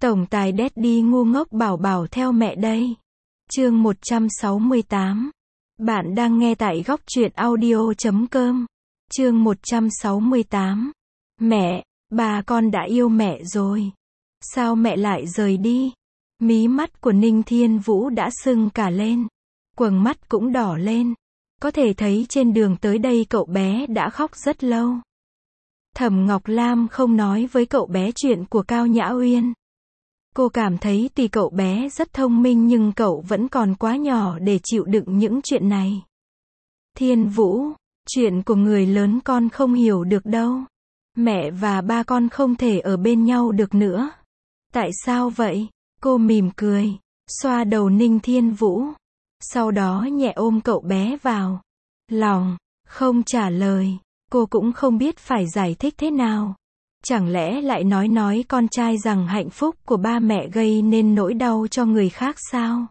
Tổng tài Daddy ngu ngốc bảo bảo theo mẹ đây. Chương 168. Bạn đang nghe tại góc truyện audio.com. Chương 168. Mẹ, bà con đã yêu mẹ rồi. Sao mẹ lại rời đi? Mí mắt của Ninh Thiên Vũ đã sưng cả lên. Quầng mắt cũng đỏ lên. Có thể thấy trên đường tới đây cậu bé đã khóc rất lâu. Thẩm Ngọc Lam không nói với cậu bé chuyện của Cao Nhã Uyên. Cô cảm thấy tuy cậu bé rất thông minh nhưng cậu vẫn còn quá nhỏ để chịu đựng những chuyện này. Thiên Vũ, chuyện của người lớn con không hiểu được đâu. Mẹ và ba con không thể ở bên nhau được nữa. Tại sao vậy? Cô mỉm cười, xoa đầu Ninh Thiên Vũ. Sau đó nhẹ ôm cậu bé vào lòng, không trả lời. Cô cũng không biết phải giải thích thế nào. Chẳng lẽ lại nói con trai rằng hạnh phúc của ba mẹ gây nên nỗi đau cho người khác sao?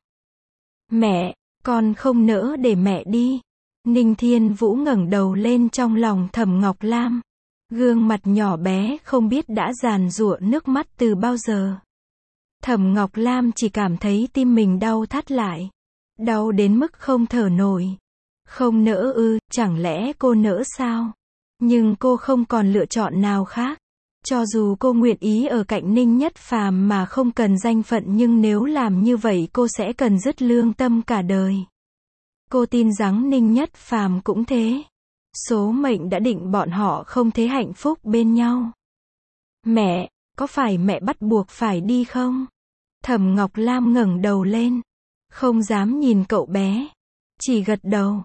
Mẹ, con không nỡ để mẹ đi. Ninh Thiên Vũ ngẩng đầu lên trong lòng Thẩm Ngọc Lam. Gương mặt nhỏ bé không biết đã giàn giụa nước mắt từ bao giờ. Thẩm Ngọc Lam chỉ cảm thấy tim mình đau thắt lại. Đau đến mức không thở nổi. Không nỡ ư, chẳng lẽ cô nỡ sao? Nhưng cô không còn lựa chọn nào khác. Cho dù cô nguyện ý ở cạnh Ninh Nhất Phàm mà không cần danh phận nhưng nếu làm như vậy cô sẽ cần dứt lương tâm cả đời. Cô tin rằng Ninh Nhất Phàm cũng thế. Số mệnh đã định bọn họ không thể hạnh phúc bên nhau. Mẹ, có phải mẹ bắt buộc phải đi không? Thẩm Ngọc Lam ngẩng đầu lên. Không dám nhìn cậu bé. Chỉ gật đầu.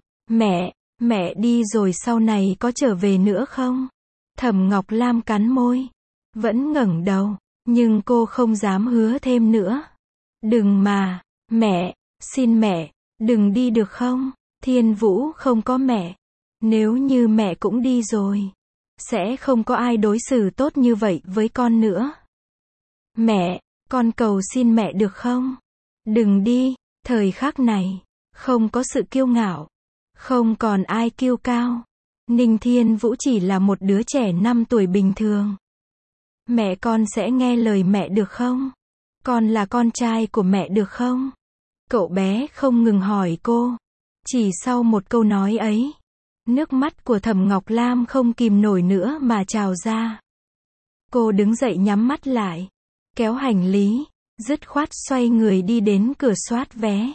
Mẹ đi rồi sau này có trở về nữa không? Thẩm Ngọc Lam cắn môi. Vẫn ngẩng đầu. Nhưng cô không dám hứa thêm nữa. Đừng mà. Mẹ, xin mẹ, đừng đi được không? Thiên Vũ không có mẹ. Nếu như mẹ cũng đi rồi, sẽ không có ai đối xử tốt như vậy với con nữa. Mẹ, con cầu xin mẹ được không? Đừng đi. Thời khắc này, không có sự kiêu ngạo. Không còn ai kiêu cao. Ninh Thiên Vũ chỉ là một đứa trẻ 5 tuổi bình thường. Mẹ con sẽ nghe lời mẹ được không? Con là con trai của mẹ được không? Cậu bé không ngừng hỏi cô. Chỉ sau một câu nói ấy, nước mắt của Thẩm Ngọc Lam không kìm nổi nữa mà trào ra. Cô đứng dậy nhắm mắt lại, kéo hành lý, dứt khoát xoay người đi đến cửa soát vé.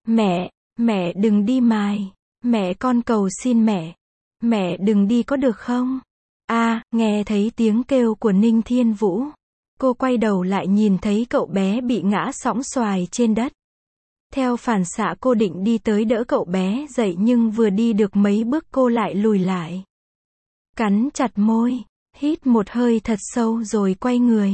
Mẹ đừng đi mài. Mẹ con cầu xin mẹ. Mẹ đừng đi có được không? Nghe thấy tiếng kêu của Ninh Thiên Vũ. Cô quay đầu lại nhìn thấy cậu bé bị ngã sõng xoài trên đất. Theo phản xạ cô định đi tới đỡ cậu bé dậy nhưng vừa đi được mấy bước cô lại lùi lại. Cắn chặt môi, hít một hơi thật sâu rồi quay người.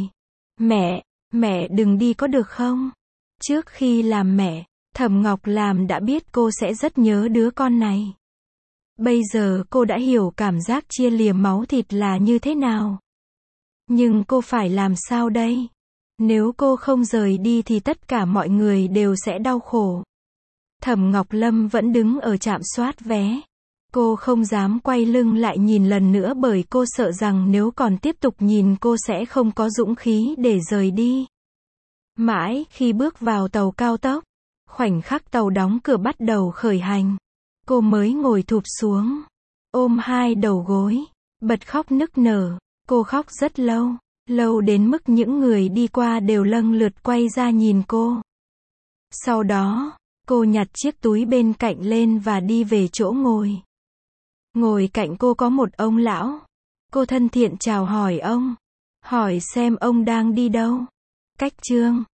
Mẹ đừng đi có được không? Trước khi làm mẹ, Thẩm Ngọc Lam đã biết cô sẽ rất nhớ đứa con này. Bây giờ cô đã hiểu cảm giác chia lìa máu thịt là như thế nào. Nhưng cô phải làm sao đây? Nếu cô không rời đi thì tất cả mọi người đều sẽ đau khổ. Thẩm Ngọc Lâm vẫn đứng ở trạm soát vé. Cô không dám quay lưng lại nhìn lần nữa bởi cô sợ rằng nếu còn tiếp tục nhìn cô sẽ không có dũng khí để rời đi. Mãi khi bước vào tàu cao tốc, khoảnh khắc tàu đóng cửa bắt đầu khởi hành, cô mới ngồi thụp xuống, ôm hai đầu gối, bật khóc nức nở. Cô khóc rất lâu, lâu đến mức những người đi qua đều lần lượt quay ra nhìn cô. Sau đó, cô nhặt chiếc túi bên cạnh lên và đi về chỗ ngồi. Ngồi cạnh cô có một ông lão. Cô thân thiện chào hỏi ông. Hỏi xem ông đang đi đâu. Cách chương